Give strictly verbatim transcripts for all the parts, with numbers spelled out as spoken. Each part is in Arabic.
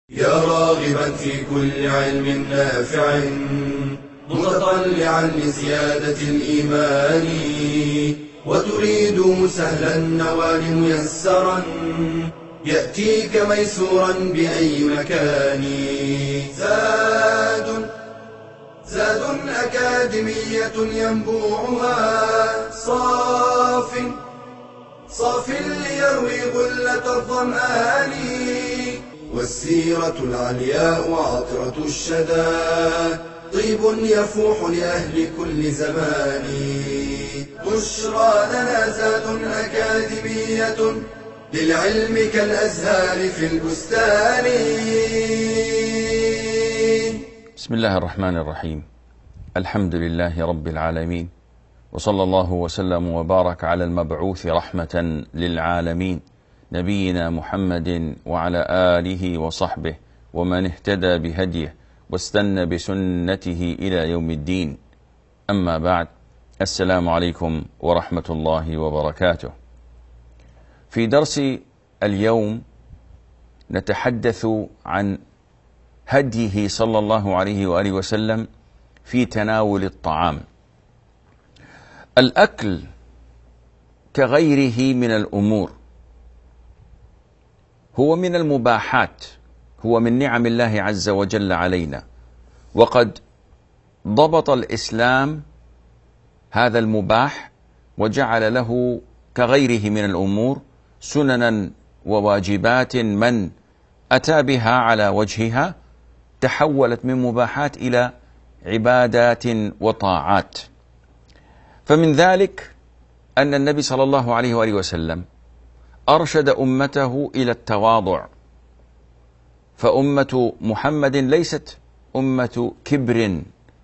يا راغبا في كل علم نافع متطلعا لزيادة الإيمان وتريد سهلا النوال ميسرا يأتيك ميسورا بأي مكان. زاد زاد أكاديمية ينبوعها صاف صاف ليروي غلة الظمآن والسيرة العلياء وعطرة الشدى طيب يفوح لأهل كل زمان. بشرى لنا زاد أكاديمية للعلم كالأزهار في البستان. بسم الله الرحمن الرحيم. الحمد لله رب العالمين، وصلى الله وسلم وبارك على المبعوث رحمة للعالمين نبينا محمد وعلى آله وصحبه ومن اهتدى بهديه واستنى بسنته إلى يوم الدين. أما بعد، السلام عليكم ورحمة الله وبركاته. في درس اليوم نتحدث عن هديه صلى الله عليه وآله وسلم في تناول الطعام. الأكل كغيره من الأمور هو من المباحات، هو من نعم الله عز وجل علينا، وقد ضبط الإسلام هذا المباح وجعل له كغيره من الأمور سننا وواجبات من أتى بها على وجهها تحولت من مباحات إلى عبادات وطاعات. فمن ذلك أن النبي صلى الله عليه وآله وسلم أرشد أمته إلى التواضع، فأمة محمد ليست أمة كبر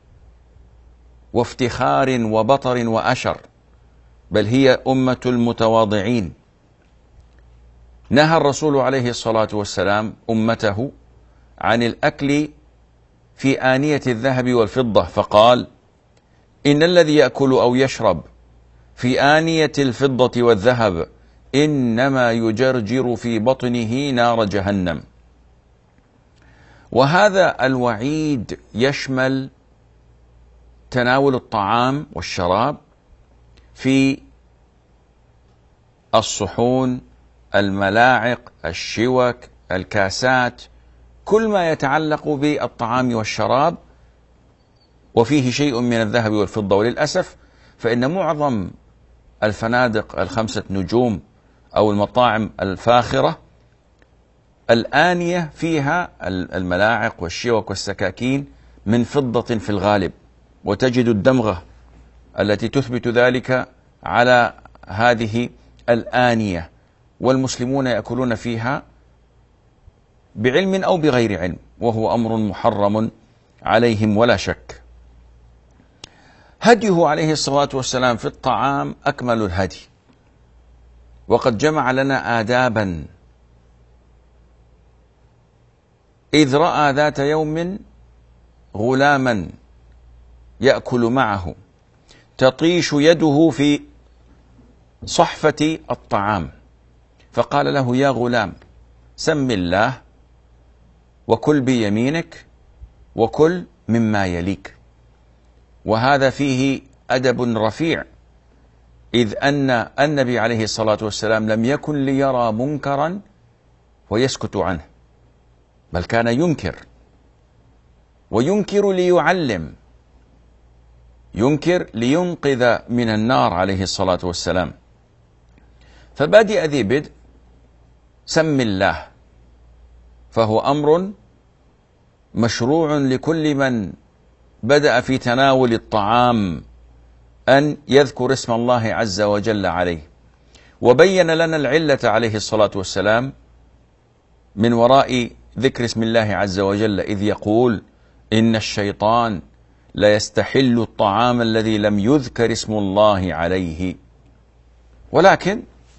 وافتخار وبطر وأشر، بل هي أمة المتواضعين. نهى الرسول عليه الصلاة والسلام أمته عن الأكل في آنية الذهب والفضة، فقال: إن الذي يأكل أو يشرب في آنية الفضة والذهب إنما يجرجر في بطنه نار جهنم. وهذا الوعيد يشمل تناول الطعام والشراب في الصحون، الملاعق، الشوك، الكاسات، كل ما يتعلق بالطعام والشراب وفيه شيء من الذهب والفضة. وللأسف فإن معظم الفنادق الخمسة نجوم أو المطاعم الفاخرة الآنية فيها الملاعق والشوك والسكاكين من فضة في الغالب، وتجد الدمغة التي تثبت ذلك على هذه الآنية، والمسلمون يأكلون فيها بعلم أو بغير علم، وهو أمر محرم عليهم ولا شك. هديه عليه الصلاة والسلام في الطعام أكمل الهدي، وقد جمع لنا آدابا، إذ رأى ذات يوم غلاما يأكل معه تطيش يده في صحفة الطعام، فقال له: يا غلام، سم الله وكل بيمينك وكل مما يليك. وهذا فيه أدب رفيع، إذ أن النبي عليه الصلاة والسلام لم يكن ليرى منكرا ويسكت عنه، بل كان ينكر، وينكر ليعلم، ينكر لينقذ من النار عليه الصلاة والسلام. فبادئ ذي بدء سم الله، فهو أمر مشروع لكل من بدأ في تناول الطعام أن يذكر اسم الله عز وجل عليه. وبين لنا العلة عليه الصلاة والسلام من وراء ذكر اسم الله عز وجل، إذ يقول: إن الشيطان لا يستحل الطعام الذي لم يذكر اسم الله عليه. ولكن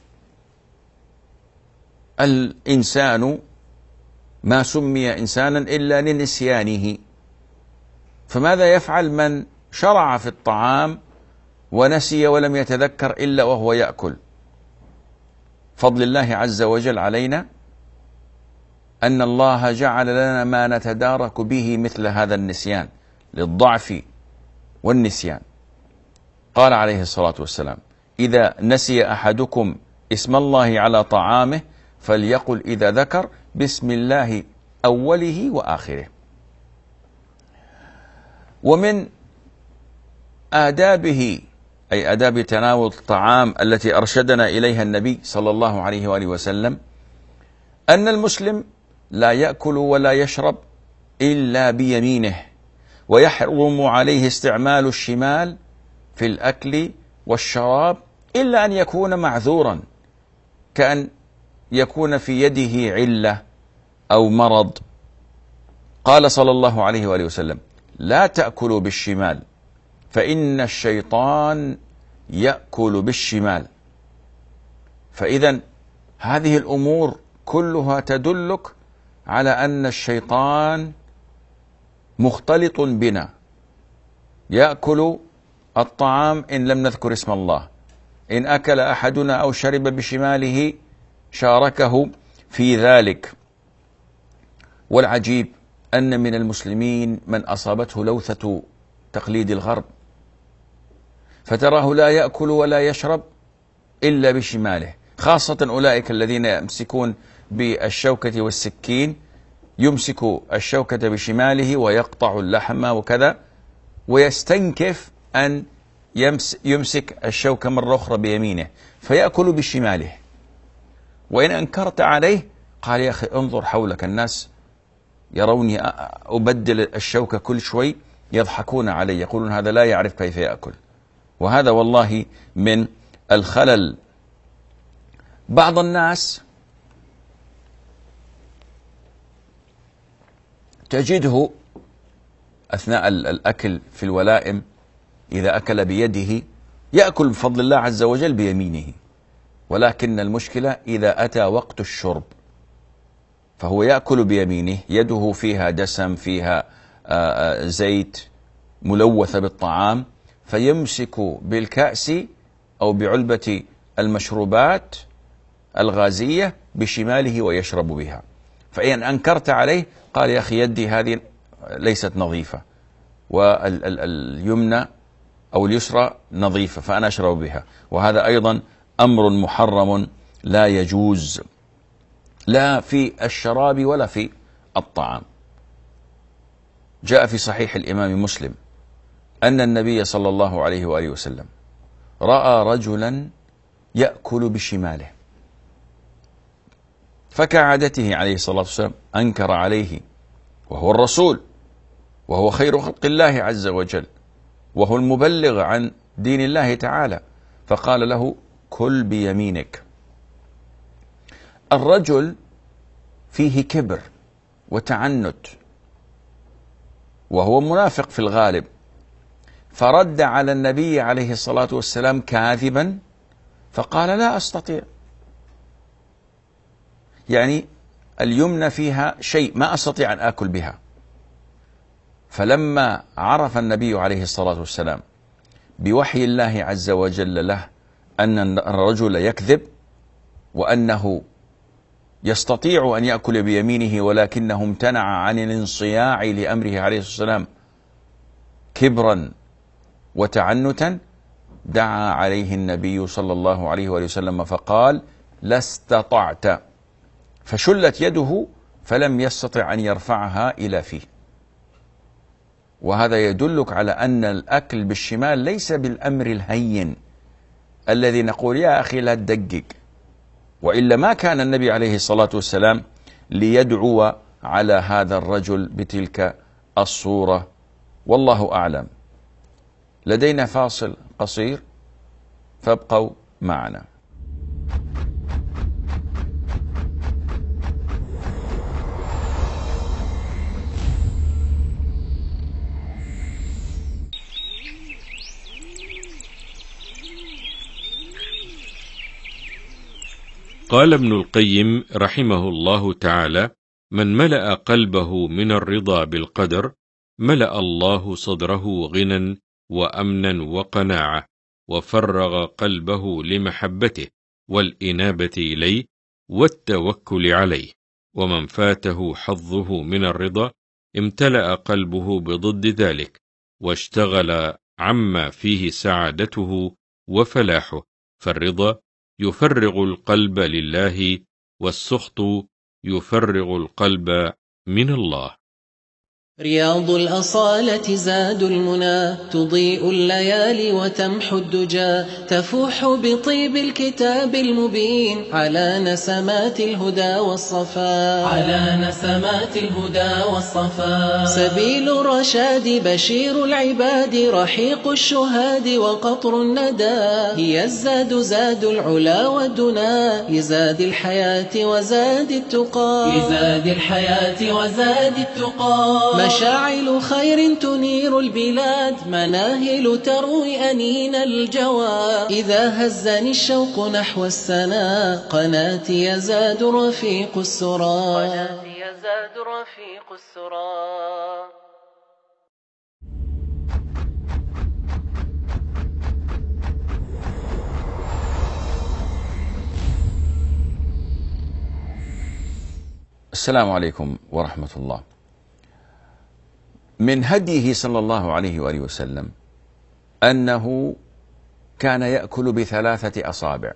الإنسان ما سمي إنسانا إلا لنسيانه، فماذا يفعل من شرع في الطعام ونسي ولم يتذكر إلا وهو يأكل؟ فضل الله عز وجل علينا أن الله جعل لنا ما نتدارك به مثل هذا النسيان للضعف والنسيان. قال عليه الصلاة والسلام: إذا نسي أحدكم اسم الله على طعامه فليقل إذا ذكر بسم الله أوله وآخره. ومن آدابه، أي آداب تناول الطعام التي أرشدنا إليها النبي صلى الله عليه وآله وسلم، أن المسلم لا يأكل ولا يشرب إلا بيمينه، ويحرم عليه استعمال الشمال في الأكل والشراب إلا أن يكون معذورا، كأن يكون في يده علة أو مرض. قال صلى الله عليه وآله وسلم: لا تأكلوا بالشمال فإن الشيطان يأكل بالشمال. فإذا هذه الأمور كلها تدلك على أن الشيطان مختلط بنا، يأكل الطعام إن لم نذكر اسم الله. إن أكل أحدنا أو شرب بشماله شاركه في ذلك. والعجيب أن من المسلمين من أصابته لوثة تقليد الغرب، فتراه لا يأكل ولا يشرب إلا بشماله، خاصة أولئك الذين يمسكون بالشوكة والسكين، يمسك الشوكة بشماله ويقطع اللحم وكذا، ويستنكف أن يمسك الشوكة مرة أخرى بيمينه فيأكل بشماله. وإن أنكرت عليه قال: يا أخي انظر حولك، الناس يروني أبدل الشوكة كل شوي، يضحكون علي، يقولون هذا لا يعرف كيف يأكل. وهذا والله من الخلل. بعض الناس تجده أثناء الأكل في الولائم إذا أكل بيده يأكل بفضل الله عز وجل بيمينه، ولكن المشكلة إذا أتى وقت الشرب فهو يأكل بيمينه، يده فيها دسم، فيها زيت، ملوثة بالطعام، فيمسك بالكأس أو بعلبة المشروبات الغازية بشماله ويشرب بها. فإن أنكرت عليه قال: يا أخي يدي هذه ليست نظيفة، واليمنى أو اليسرى نظيفة فأنا أشرب بها. وهذا أيضا أمر محرم لا يجوز، لا في الشراب ولا في الطعام. جاء في صحيح الإمام مسلم أن النبي صلى الله عليه وآله وسلم رأى رجلا يأكل بشماله، فكعادته عليه الصلاة والسلام أنكر عليه، وهو الرسول، وهو خير خلق الله عز وجل، وهو المبلغ عن دين الله تعالى، فقال له: كل بيمينك. الرجل فيه كبر وتعنت، وهو منافق في الغالب، فرد على النبي عليه الصلاة والسلام كاذبا فقال: لا أستطيع، يعني اليمنى فيها شيء ما أستطيع أن آكل بها. فلما عرف النبي عليه الصلاة والسلام بوحي الله عز وجل له أن الرجل يكذب، وأنه يستطيع أن يأكل بيمينه ولكنه امتنع عن الانصياع لأمره عليه الصلاة والسلام كبرا وتعنتا، دعا عليه النبي صلى الله عليه وآله وسلم فقال: لا استطعت، فشلت يده فلم يستطع أن يرفعها إلى فيه. وهذا يدلك على أن الأكل بالشمال ليس بالأمر الهين الذي نقول يا أخي لا تدقق، وإلا ما كان النبي عليه الصلاة والسلام ليدعو على هذا الرجل بتلك الصورة. والله أعلم. لدينا فاصل قصير فابقوا معنا. قال ابن القيم رحمه الله تعالى: من ملأ قلبه من الرضا بالقدر ملأ الله صدره غنى وأمنا وقناعة، وفرغ قلبه لمحبته والإنابة إليه والتوكل عليه. ومن فاته حظه من الرضا امتلأ قلبه بضد ذلك، واشتغل عما فيه سعادته وفلاحه، فالرضا يفرغ القلب لله، والسخط يفرغ القلب من الله. رياض الأصالة زاد المنى، تضيء الليالي وتمحو الدجى، تفوح بطيب الكتاب المبين على نسمات الهدى والصفا، على نسمات الهدى والصفا. سبيل الرشاد بشير العباد، رحيق الشهاد وقطر الندى، هي الزاد زاد العلا والدنا، لزاد الحياة وزاد التقى، لزاد الحياة وزاد التقى. مشاعل خير تنير البلاد، مناهل تروي أنين الجوى، إذا هزني الشوق نحو السنا، قناتي يزاد رفيق السرى، قناتي يزاد رفيق السرى. السلام عليكم ورحمة الله. من هديه صلى الله عليه وآله وسلم أنه كان يأكل بثلاثة أصابع: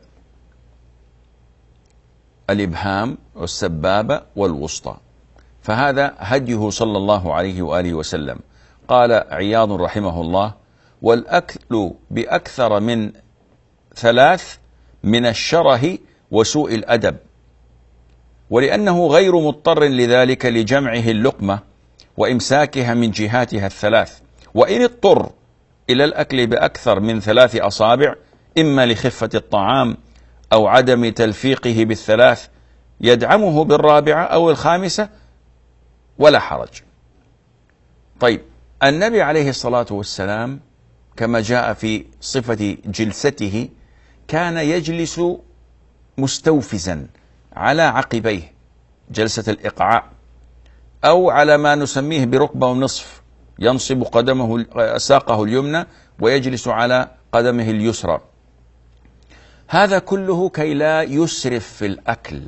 الإبهام والسبابة والوسطى، فهذا هديه صلى الله عليه وآله وسلم. قال عياض رحمه الله: والأكل بأكثر من ثلاث من الشره وسوء الأدب، ولأنه غير مضطر لذلك لجمعه اللقمة وإمساكها من جهاتها الثلاث، وإن اضطر إلى الأكل بأكثر من ثلاث أصابع، إما لخفة الطعام أو عدم تلفيقه بالثلاث، يدعمه بالرابعة أو الخامسة ولا حرج. طيب، النبي عليه الصلاة والسلام كما جاء في صفة جلسته كان يجلس مستوفزا على عقبيه، جلسة الإقعاء، أو على ما نسميه بركبة ونصف، ينصب قدمه ساقه اليمنى ويجلس على قدمه اليسرى. هذا كله كي لا يسرف في الأكل.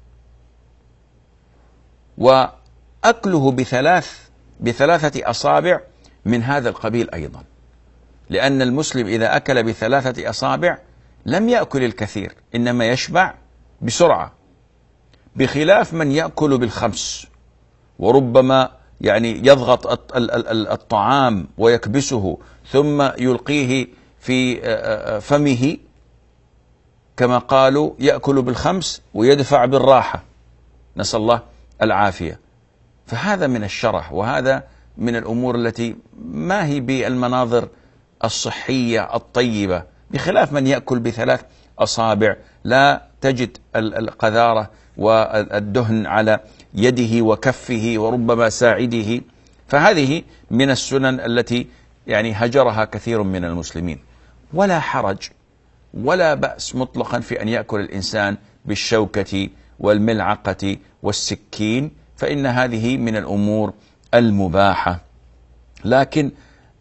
وأكله بثلاث بثلاثة أصابع من هذا القبيل أيضا، لأن المسلم إذا أكل بثلاثة أصابع لم يأكل الكثير، إنما يشبع بسرعة، بخلاف من يأكل بالخمس، وربما يعني يضغط الطعام ويكبسه ثم يلقيه في فمه، كما قالوا يأكل بالخمس ويدفع بالراحة، نسأل الله العافية. فهذا من الشرح، وهذا من الأمور التي ما هي بالمناظر الصحية الطيبة، بخلاف من يأكل بثلاث أصابع لا تجد القذارة والدهن على يده وكفه وربما ساعده. فهذه من السنن التي يعني هجرها كثير من المسلمين. ولا حرج ولا بأس مطلقا في أن يأكل الإنسان بالشوكة والملعقة والسكين، فإن هذه من الأمور المباحة. لكن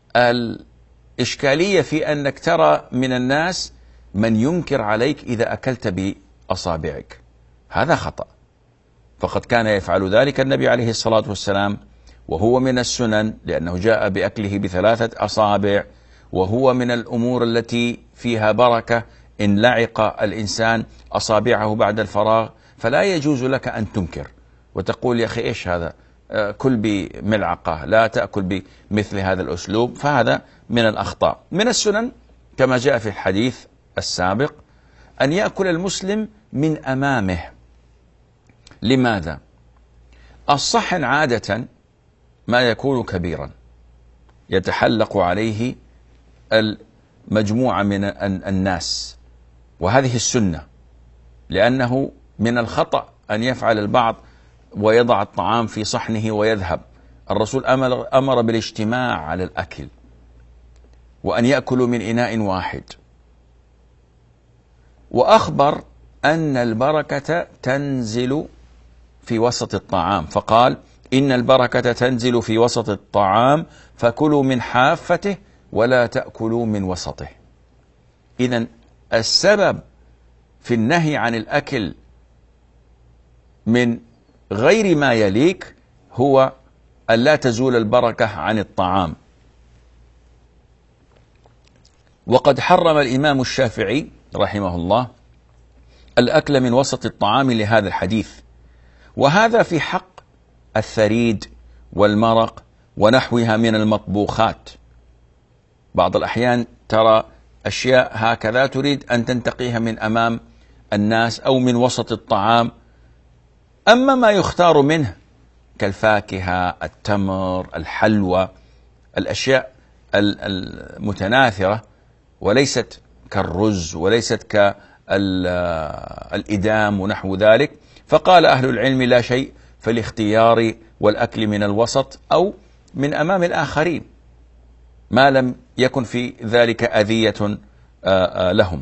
الإشكالية في أنك ترى من الناس من ينكر عليك إذا أكلت بأصابعك، هذا خطأ، فقد كان يفعل ذلك النبي عليه الصلاة والسلام، وهو من السنن لأنه جاء بأكله بثلاثة أصابع، وهو من الأمور التي فيها بركة. إن لعق الإنسان أصابعه بعد الفراغ فلا يجوز لك أن تنكر وتقول يا أخي إيش هذا، كل بملعقة، لا تأكل بمثل هذا الأسلوب، فهذا من الأخطاء. من السنن كما جاء في الحديث السابق أن يأكل المسلم من أمامه. لماذا؟ الصحن عادة ما يكون كبيرا يتحلق عليه المجموعة من الناس، وهذه السنة، لأنه من الخطأ أن يفعل البعض ويضع الطعام في صحنه ويذهب. الرسول أمر, أمر بالاجتماع على الأكل، وأن يأكلوا من إناء واحد، وأخبر أن البركة تنزل في وسط الطعام، فقال إن البركة تنزل في وسط الطعام فكلوا من حافته ولا تأكلوا من وسطه. إذن السبب في النهي عن الأكل من غير ما يليك هو أن لا تزول البركة عن الطعام. وقد حرم الإمام الشافعي رحمه الله الأكل من وسط الطعام لهذا الحديث، وهذا في حق الثريد والمرق ونحوها من المطبوخات. بعض الأحيان ترى أشياء هكذا تريد أن تنتقيها من أمام الناس أو من وسط الطعام. أما ما يختار منه كالفاكهة، التمر، الحلوى، الأشياء المتناثرة وليست كالرز وليست كالإدام ونحو ذلك، فقال أهل العلم لا شيء في الاختيار والأكل من الوسط أو من أمام الآخرين ما لم يكن في ذلك أذية لهم.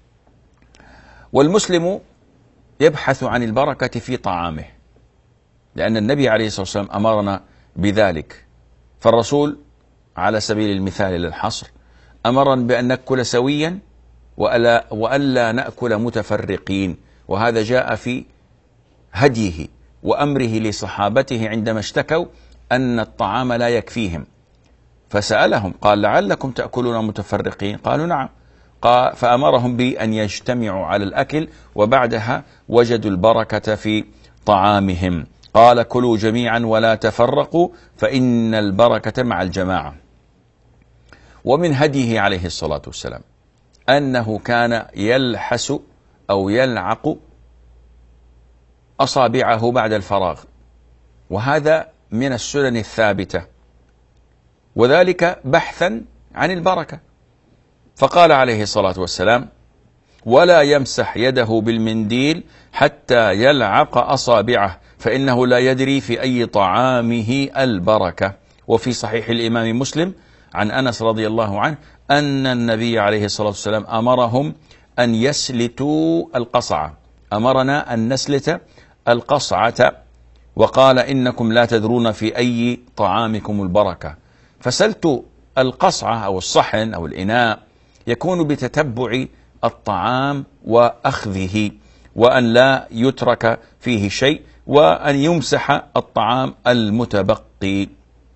والمسلم يبحث عن البركة في طعامه، لأن النبي عليه الصلاة والسلام أمرنا بذلك. فالرسول على سبيل المثال للحصر أمرنا بأن نأكل سويا وألا, وألا نأكل متفرقين، وهذا جاء في هديه وأمره لصحابته عندما اشتكوا أن الطعام لا يكفيهم، فسألهم قال لعلكم تأكلون متفرقين؟ قالوا نعم. قال فأمرهم بأن يجتمعوا على الأكل، وبعدها وجدوا البركة في طعامهم. قال كلوا جميعا ولا تفرقوا فإن البركة مع الجماعة. ومن هديه عليه الصلاة والسلام أنه كان يلحس أو يلعق أصابعه بعد الفراغ، وهذا من السنن الثابتة، وذلك بحثا عن البركة. فقال عليه الصلاة والسلام ولا يمسح يده بالمنديل حتى يلعق أصابعه فإنه لا يدري في أي طعامه البركة. وفي صحيح الإمام مسلم عن أنس رضي الله عنه أن النبي عليه الصلاة والسلام أمرهم أن يسلتوا القصعة، أمرنا أن نسلت القصعة، وقال إنكم لا تدرون في أي طعامكم البركة. فسلت القصعة أو الصحن أو الإناء يكون بتتبع الطعام وأخذه، وأن لا يترك فيه شيء، وأن يمسح الطعام المتبقي.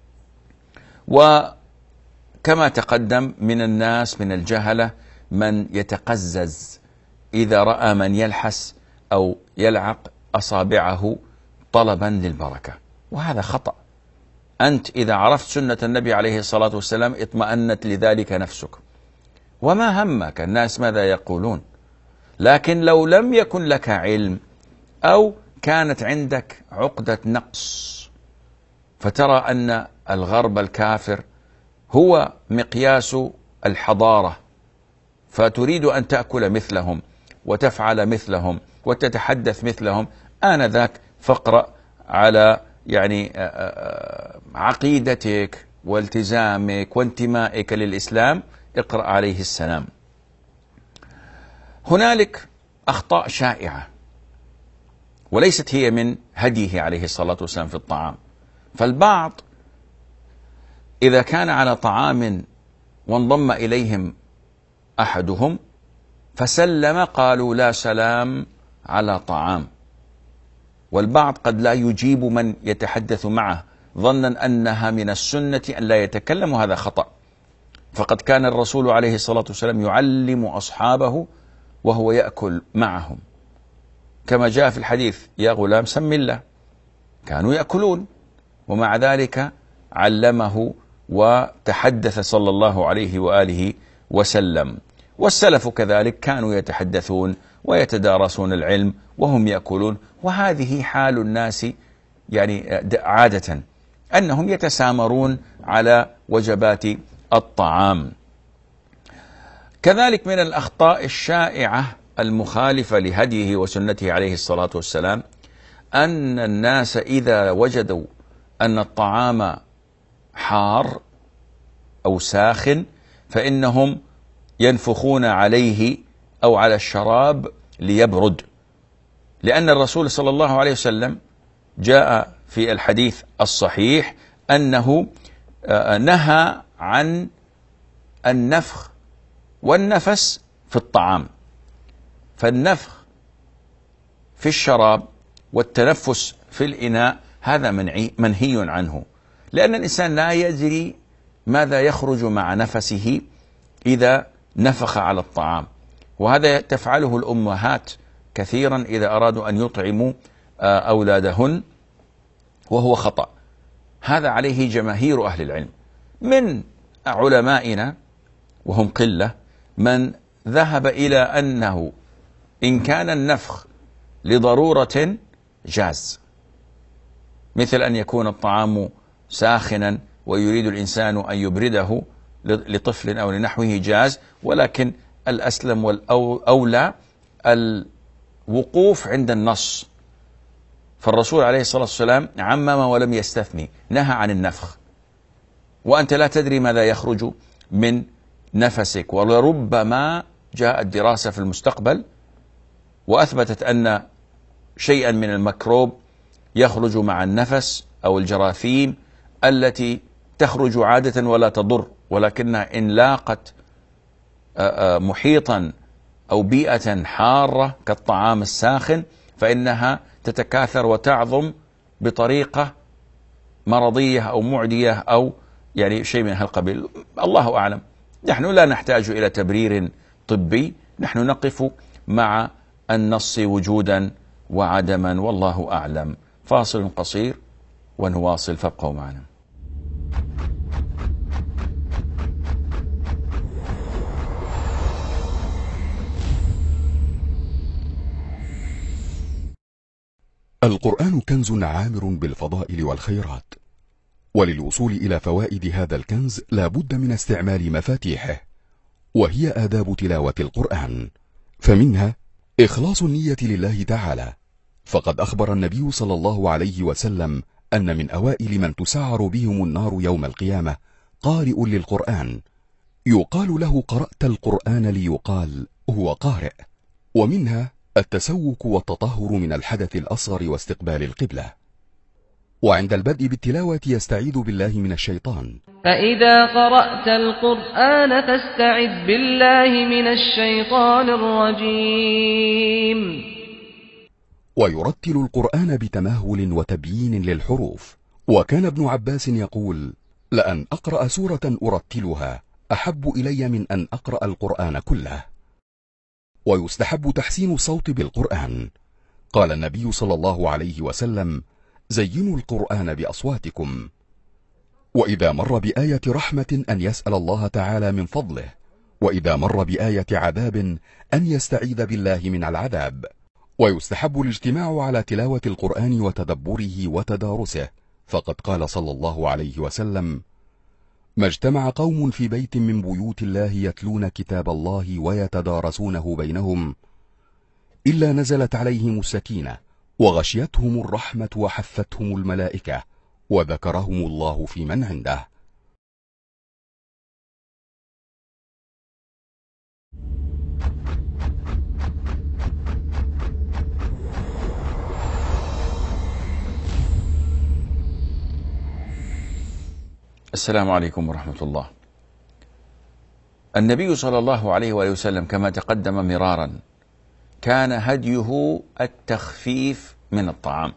وكما تقدم من الناس من الجهلة من يتقزز إذا رأى من يلحس أو يلعق أصابعه طلبا للبركة، وهذا خطأ. أنت إذا عرفت سنة النبي عليه الصلاة والسلام اطمأنت لذلك نفسك، وما همك الناس ماذا يقولون. لكن لو لم يكن لك علم أو كانت عندك عقدة نقص، فترى أن الغرب الكافر هو مقياس الحضارة، فتريد أن تأكل مثلهم وتفعل مثلهم وتتحدث مثلهم، آنذاك فاقرأ على يعني عقيدتك والتزامك وانتمائك للإسلام، اقرأ عليه السلام. هنالك أخطاء شائعة وليست هي من هديه عليه الصلاة والسلام في الطعام. فالبعض إذا كان على طعام وانضم إليهم أحدهم فسلم قالوا لا سلام على طعام، والبعض قد لا يجيب من يتحدث معه ظنا أنها من السنة أن لا يتكلم، وهذا خطأ. فقد كان الرسول عليه الصلاة والسلام يعلم أصحابه وهو يأكل معهم، كما جاء في الحديث يا غلام سم الله. كانوا يأكلون ومع ذلك علمه وتحدث صلى الله عليه وآله وسلم. والسلف كذلك كانوا يتحدثون ويتدارسون العلم وهم يأكلون، وهذه حال الناس يعني عادة أنهم يتسامرون على وجبات الطعام. كذلك من الأخطاء الشائعة المخالفة لهديه وسنته عليه الصلاة والسلام أن الناس إذا وجدوا أن الطعام حار أو ساخن فإنهم ينفخون عليه أو على الشراب ليبرد، لأن الرسول صلى الله عليه وسلم جاء في الحديث الصحيح أنه نهى عن النفخ والنفس في الطعام. فالنفخ في الشراب والتنفس في الإناء هذا منعي منهي عنه، لأن الإنسان لا يدري ماذا يخرج مع نفسه إذا نفخ على الطعام، وهذا تفعله الأمهات كثيرا إذا أرادوا أن يطعموا أولادهن، وهو خطأ. هذا عليه جماهير أهل العلم من علمائنا وهم قلة من ذهب إلى أنه إن كان النفخ لضرورة جاز، مثل أن يكون الطعام ساخنا ويريد الإنسان أن يبرده لطفل أو لنحوه جاز، ولكن الأسلم والأولى الوقوف عند النص. فالرسول عليه الصلاة والسلام عمم ولم يستثني، نهى عن النفخ، وأنت لا تدري ماذا يخرج من نفسك، ولربما جاءت دراسة في المستقبل وأثبتت أن شيئا من الميكروب يخرج مع النفس أو الجراثيم التي تخرج عادة ولا تضر، ولكنها إن لاقت محيطا أو بيئة حارة كالطعام الساخن فإنها تتكاثر وتعظم بطريقة مرضية أو معدية أو يعني شيء من هالقبيل. الله أعلم. نحن لا نحتاج إلى تبرير طبي، نحن نقف مع النص وجودا وعدما، والله أعلم. فاصل قصير ونواصل، فابقوا معنا. القرآن كنز عامر بالفضائل والخيرات، وللوصول إلى فوائد هذا الكنز لا بد من استعمال مفاتيحه، وهي آداب تلاوة القرآن. فمنها إخلاص النية لله تعالى، فقد أخبر النبي صلى الله عليه وسلم أن من أوائل من تسعر بهم النار يوم القيامة قارئ للقرآن، يقال له قرأت القرآن ليقال هو قارئ. ومنها التسوك والتطهر من الحدث الأصغر واستقبال القبلة. وعند البدء بالتلاوة يستعيذ بالله من الشيطان. فإذا قرأت القرآن فاستعذ بالله من الشيطان الرجيم. ويرتل القرآن بتمهل وتبيين للحروف. وكان ابن عباس يقول: لأن أقرأ سورة أرتلها أحب إلي من أن أقرأ القرآن كله. ويستحب تحسين الصوت بالقرآن. قال النبي صلى الله عليه وسلم: زينوا القرآن بأصواتكم. وإذا مر بآية رحمة أن يسأل الله تعالى من فضله، وإذا مر بآية عذاب أن يستعيذ بالله من العذاب. ويستحب الاجتماع على تلاوة القرآن وتدبره وتدارسه، فقد قال صلى الله عليه وسلم: ما اجتمع قوم في بيت من بيوت الله يتلون كتاب الله ويتدارسونه بينهم إلا نزلت عليهم السكينة وغشيتهم الرحمة وحفتهم الملائكة وذكرهم الله في من عنده. السلام عليكم ورحمة الله. النبي صلى الله عليه وآله وسلم كما تقدم مرارا كان هديه التخفيف من الطعام.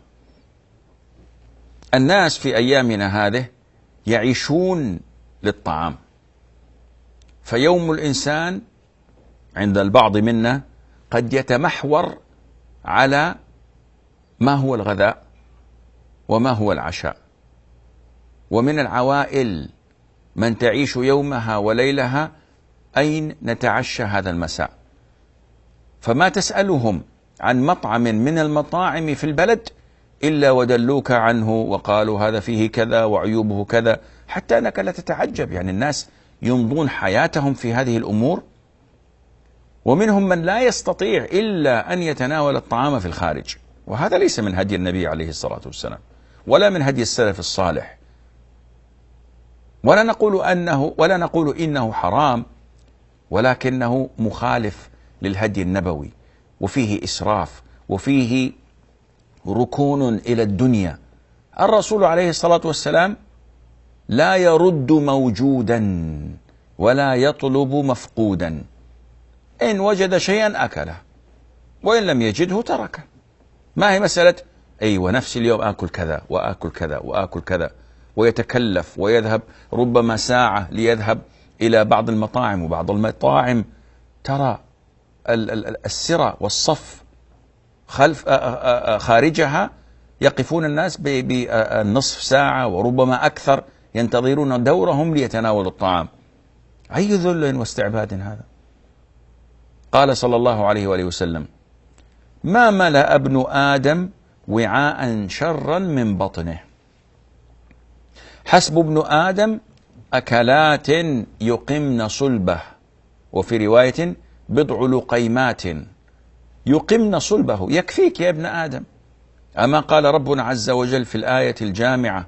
الناس في أيامنا هذه يعيشون للطعام، فيوم الإنسان عند البعض منا قد يتمحور على ما هو الغذاء وما هو العشاء. ومن العوائل من تعيش يومها وليلها أين نتعشى هذا المساء، فما تسألهم عن مطعم من المطاعم في البلد إلا ودلوك عنه وقالوا هذا فيه كذا وعيوبه كذا، حتى أنك لا تتعجب. يعني الناس يمضون حياتهم في هذه الأمور. ومنهم من لا يستطيع إلا أن يتناول الطعام في الخارج، وهذا ليس من هدي النبي عليه الصلاة والسلام ولا من هدي السلف الصالح. ولا نقول أنه ولا نقول إنه حرام، ولكنه مخالف للهدي النبوي، وفيه إسراف وفيه ركون إلى الدنيا. الرسول عليه الصلاة والسلام لا يرد موجودا ولا يطلب مفقودا، إن وجد شيئا أكله وإن لم يجده تركه. ما هي مسألة أيوة نفس اليوم آكل كذا وآكل كذا وآكل كذا، ويتكلف ويذهب ربما ساعة ليذهب إلى بعض المطاعم، وبعض المطاعم ترى السرة والصف خلف خارجها يقفون الناس بالنصف ساعة وربما أكثر ينتظرون دورهم ليتناولوا الطعام. أي ذل واستعباد هذا؟ قال صلى الله عليه وآله وسلم: ما ملأ ابن آدم وعاء شرا من بطنه. حسب ابن آدم أكلات يقمن صلبه، وفي رواية بضع لقيمات يقمن صلبه، يكفيك يا ابن آدم. أما قال ربنا عز وجل في الآية الجامعة: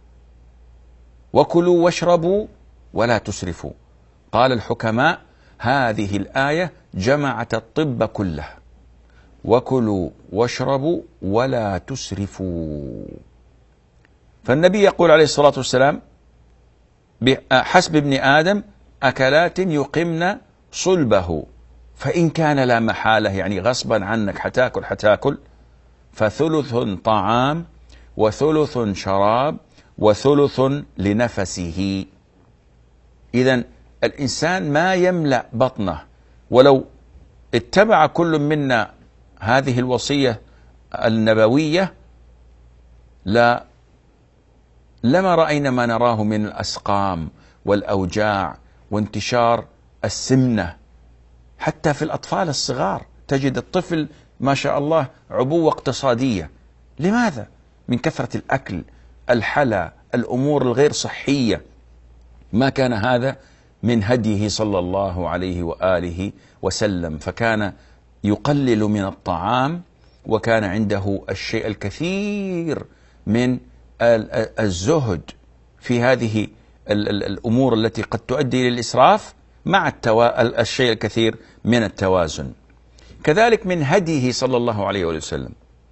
وكلوا واشربوا ولا تسرفوا. قال الحكماء: هذه الآية جمعت الطب كله، وكلوا واشربوا ولا تسرفوا. فالنبي يقول عليه الصلاة والسلام: حسب ابن آدم أكلات يقمن صلبه، فإن كان لا محالة يعني غصبا عنك حتاكل حتاكل، فثلث طعام وثلث شراب وثلث لنفسه. إذن الإنسان ما يملأ بطنه، ولو اتبع كل منا هذه الوصية النبوية لا لما رأينا ما نراه من الأسقام والأوجاع وانتشار السمنة حتى في الأطفال الصغار. تجد الطفل ما شاء الله عبوة اقتصادية. لماذا؟ من كثرة الأكل، الحلا، الأمور الغير صحية. ما كان هذا من هديه صلى الله عليه وآله وسلم، فكان يقلل من الطعام، وكان عنده الشيء الكثير من الزهد في هذه الأمور التي قد تؤدي للإسراف مع التوا... الشيء الكثير من التوازن. كذلك من هديه صلى الله عليه وسلم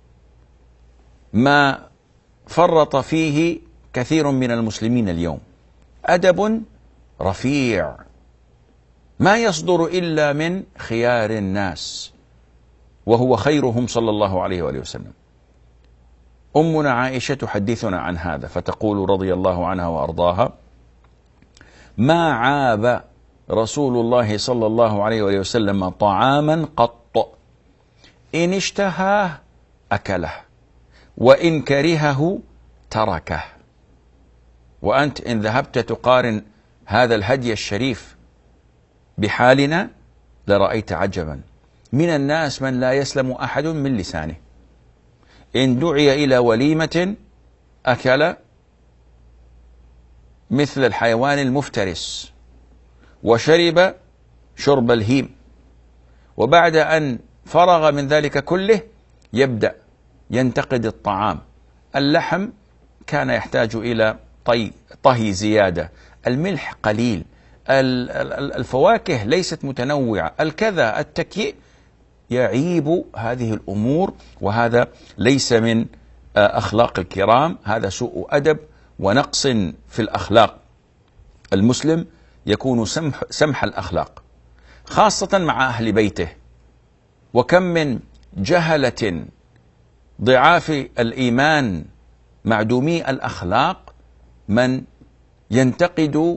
ما فرط فيه كثير من المسلمين اليوم: أدب رفيع ما يصدر إلا من خيار الناس، وهو خيرهم صلى الله عليه وآله وسلم. أمنا عائشة تحدثنا عن هذا فتقول رضي الله عنها وأرضاها: ما عاب رسول الله صلى الله عليه وآله وسلم طعاما قط، إن اشتهاه أكله وإن كرهه تركه. وأنت إن ذهبت تقارن هذا الهدي الشريف بحالنا لرأيت عجبا. من الناس من لا يسلم أحد من لسانه، إن دعي إلى وليمة أكل مثل الحيوان المفترس، وشرب شرب الهيم، وبعد أن فرغ من ذلك كله يبدأ ينتقد الطعام. اللحم كان يحتاج إلى طي طهي زيادة، الملح قليل، الفواكه ليست متنوعة، الكذا التكيء، يعيب هذه الأمور، وهذا ليس من أخلاق الكرام، هذا سوء أدب ونقص في الأخلاق. المسلم يكون سمح, سمح الأخلاق خاصة مع أهل بيته. وكم من جهلة ضعاف الإيمان معدومي الأخلاق من ينتقد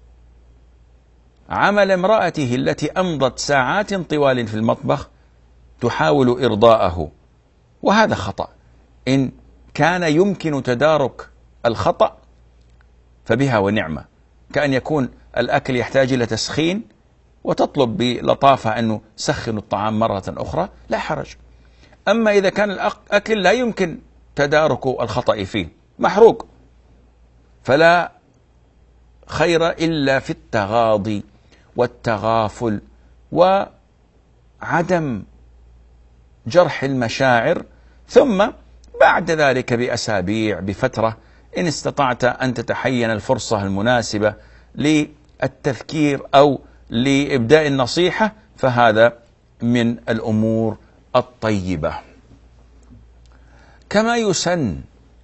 عمل امرأته التي أمضت ساعات طوال في المطبخ تحاول إرضاءه، وهذا خطأ. إن كان يمكن تدارك الخطأ فبها ونعمة، كأن يكون الأكل يحتاج إلى تسخين وتطلب بلطافة أنه سخن الطعام مرة أخرى، لا حرج. أما إذا كان الأكل لا يمكن تدارك الخطأ فيه، محروق، فلا خير إلا في التغاضي والتغافل وعدم جرح المشاعر، ثم بعد ذلك بأسابيع بفترة إن استطعت أن تتحين الفرصة المناسبة للتذكير أو لإبداء النصيحة، فهذا من الأمور الطيبة. كما يسن،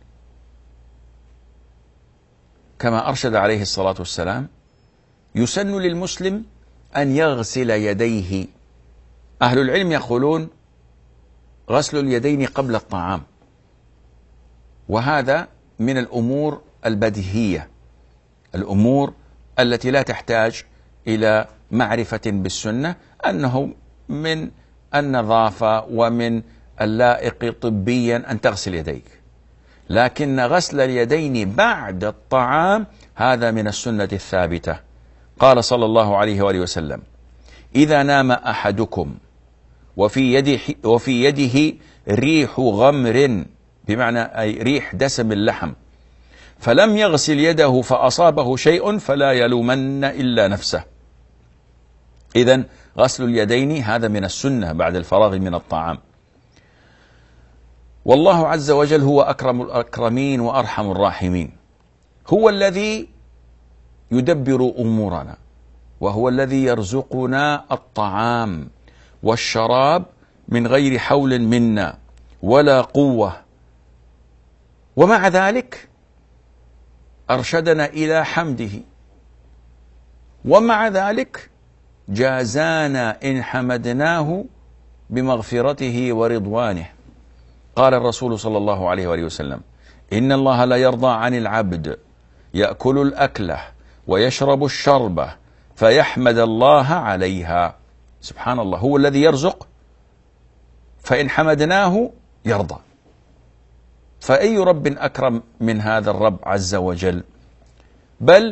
كما أرشد عليه الصلاة والسلام، يسن للمسلم أن يغسل يديه. أهل العلم يقولون غسل اليدين قبل الطعام، وهذا من الأمور البديهية، الأمور التي لا تحتاج إلى معرفة بالسنة، أنه من النظافة ومن اللائق طبيا أن تغسل يديك، لكن غسل اليدين بعد الطعام هذا من السنة الثابتة. قال صلى الله عليه وآله وسلم: إذا نام أحدكم وفي يده, وفي يده ريح غمر، بمعنى أي ريح دسم اللحم، فلم يغسل يده فأصابه شيء فلا يلومن إلا نفسه. إذن غسل اليدين هذا من السنة بعد الفراغ من الطعام. والله عز وجل هو أكرم الأكرمين وأرحم الراحمين، هو الذي يدبر أمورنا، وهو الذي يرزقنا الطعام والشراب من غير حول منا ولا قوة، ومع ذلك أرشدنا إلى حمده، ومع ذلك جازانا إن حمدناه بمغفرته ورضوانه. قال الرسول صلى الله عليه وآله وسلم: إن الله لا يرضى عن العبد يأكل الأكلة ويشرب الشربة فيحمد الله عليها. سبحان الله، هو الذي يرزق، فإن حمدناه يرضى. فأي رب أكرم من هذا الرب عز وجل؟ بل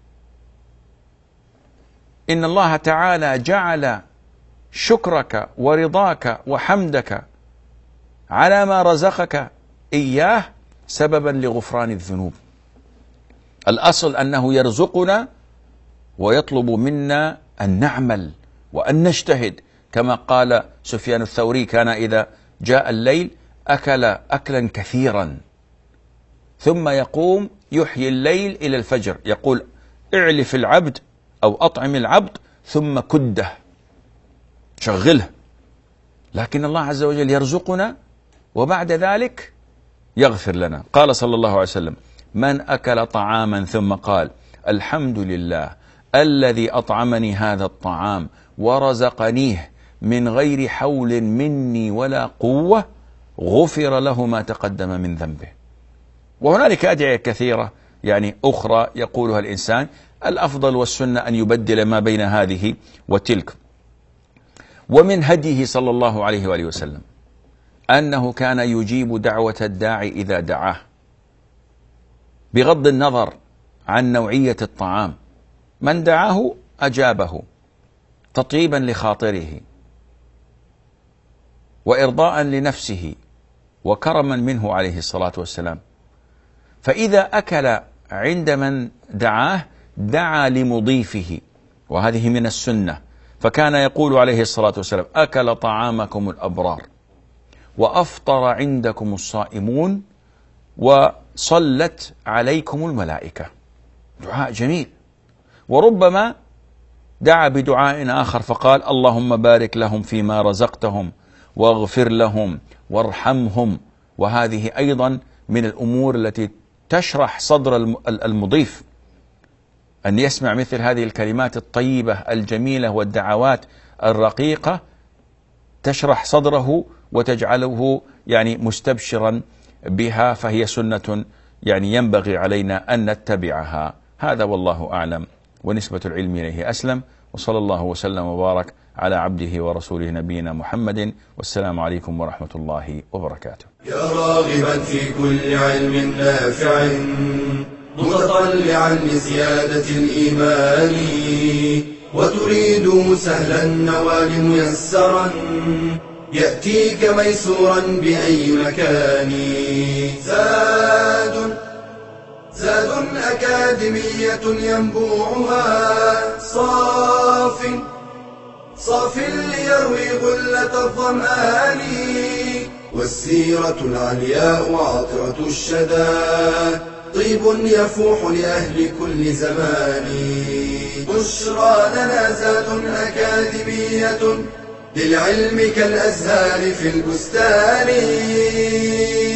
إن الله تعالى جعل شكرك ورضاك وحمدك على ما رزقك إياه سببا لغفران الذنوب. الأصل أنه يرزقنا ويطلب منا أن نعمل وأن نجتهد، كما قال سفيان الثوري: كان إذا جاء الليل أكل أكلا كثيرا ثم يقوم يحيي الليل إلى الفجر، يقول: اعلف العبد أو أطعم العبد ثم كده، شغله. لكن الله عز وجل يرزقنا وبعد ذلك يغفر لنا. قال صلى الله عليه وسلم: من أكل طعاما ثم قال: الحمد لله الذي أطعمني هذا الطعام ورزقنيه من غير حول مني ولا قوة، غفر له ما تقدم من ذنبه. وهنالك أدعية كثيرة يعني أخرى يقولها الإنسان، الأفضل والسنة أن يبدل ما بين هذه وتلك. ومن هديه صلى الله عليه وآله وسلم أنه كان يجيب دعوة الداعي إذا دعاه، بغض النظر عن نوعية الطعام. من دعاه أجابه تطيبا لخاطره وإرضاء لنفسه وكرما منه عليه الصلاة والسلام. فإذا أكل عند من دعاه دعا لمضيفه، وهذه من السنة. فكان يقول عليه الصلاة والسلام: أكل طعامكم الأبرار وأفطر عندكم الصائمون وصلت عليكم الملائكة. دعاء جميل. وربما دعا بدعاء آخر فقال: اللهم بارك لهم فيما رزقتهم واغفر لهم وارحمهم. وهذه أيضا من الأمور التي تشرح صدر المضيف، أن يسمع مثل هذه الكلمات الطيبة الجميلة والدعوات الرقيقة تشرح صدره وتجعله يعني مستبشرا بها، فهي سنة يعني ينبغي علينا أن نتبعها. هذا والله أعلم، ونسبة العلم إليه أسلم. وصلى الله وسلم وبارك على عبده ورسوله نبينا محمد، والسلام عليكم ورحمة الله وبركاته. يا راغبا في كل علم نافع متطلعا لزيادة الإيمان، وتريد سهلا النوال ميسرا يأتيك ميسورا بأي مكان. زاد زاد أكاديمية ينبوعها صاف صاف ليروي غلة الظمآن، والسيرة العلياء عطرة الشدى طيب يفوح لأهل كل زمان. بشرى لنا زاد أكاديمية للعلم كالأزهار في البستان.